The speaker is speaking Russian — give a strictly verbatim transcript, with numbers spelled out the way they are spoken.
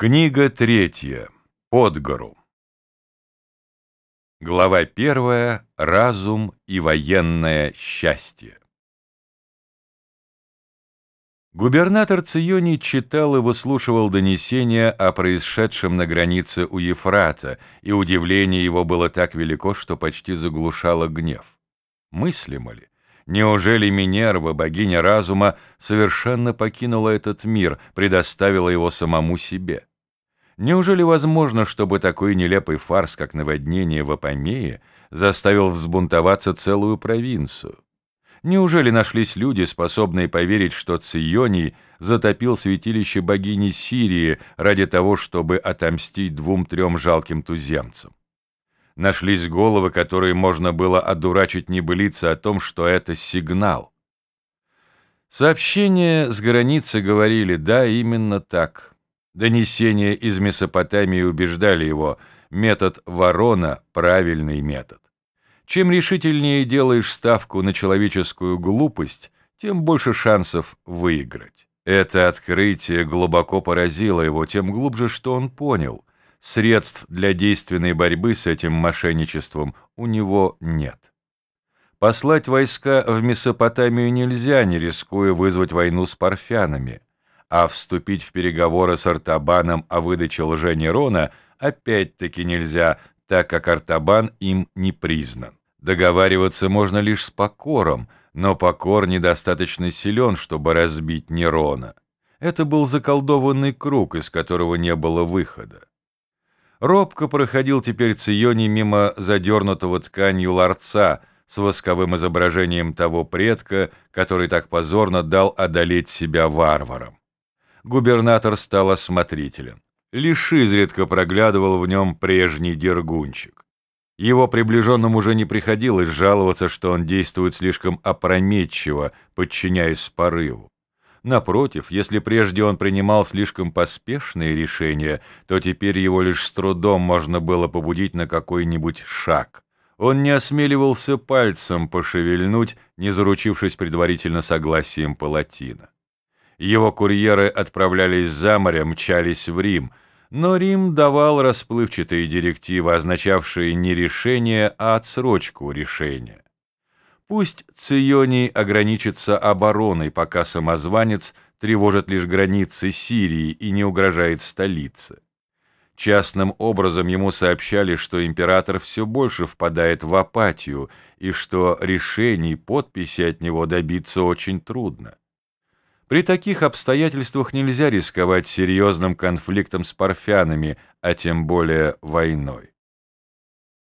Книга третья. Под гору. Глава первая. Разум и военное счастье. Губернатор Ционий читал и выслушивал донесения о происшедшем на границе у Ефрата, и удивление его было так велико, что почти заглушало гнев. Мыслимо ли? Неужели Минерва, богиня разума, совершенно покинула этот мир, предоставила его самому себе? Неужели возможно, чтобы такой нелепый фарс, как наводнение в Апамее, заставил взбунтоваться целую провинцию? Неужели нашлись люди, способные поверить, что Ционий затопил святилище богини Сирии ради того, чтобы отомстить двум-трем жалким туземцам? Нашлись головы, которые можно было одурачить небылицы о том, что это сигнал. Сообщения с границы говорили: да, именно так. Донесения из Месопотамии убеждали его: метод Ворона – правильный метод. Чем решительнее делаешь ставку на человеческую глупость, тем больше шансов выиграть. Это открытие глубоко поразило его, тем глубже, что он понял: средств для действенной борьбы с этим мошенничеством у него нет. Послать войска в Месопотамию нельзя, не рискуя вызвать войну с парфянами, а вступить в переговоры с Артабаном о выдаче лженерона опять-таки нельзя, так как Артабан им не признан. Договариваться можно лишь с Покором, но Покор недостаточно силен, чтобы разбить Нерона. Это был заколдованный круг, из которого не было выхода. Робко проходил теперь Ционий мимо задернутого тканью ларца с восковым изображением того предка, который так позорно дал одолеть себя варварам. Губернатор стал осмотрителен. Лишь изредка проглядывал в нем прежний дергунчик. Его приближенным уже не приходилось жаловаться, что он действует слишком опрометчиво, подчиняясь порыву. Напротив, если прежде он принимал слишком поспешные решения, то теперь его лишь с трудом можно было побудить на какой-нибудь шаг. Он не осмеливался пальцем пошевельнуть, не заручившись предварительно согласием палатина. Его курьеры отправлялись за море, мчались в Рим, но Рим давал расплывчатые директивы, означавшие не решение, а отсрочку решения. Пусть Ционий ограничится обороной, пока самозванец тревожит лишь границы Сирии и не угрожает столице. Частным образом ему сообщали, что император все больше впадает в апатию и что решений, подписи от него добиться очень трудно. При таких обстоятельствах нельзя рисковать серьезным конфликтом с парфянами, а тем более войной.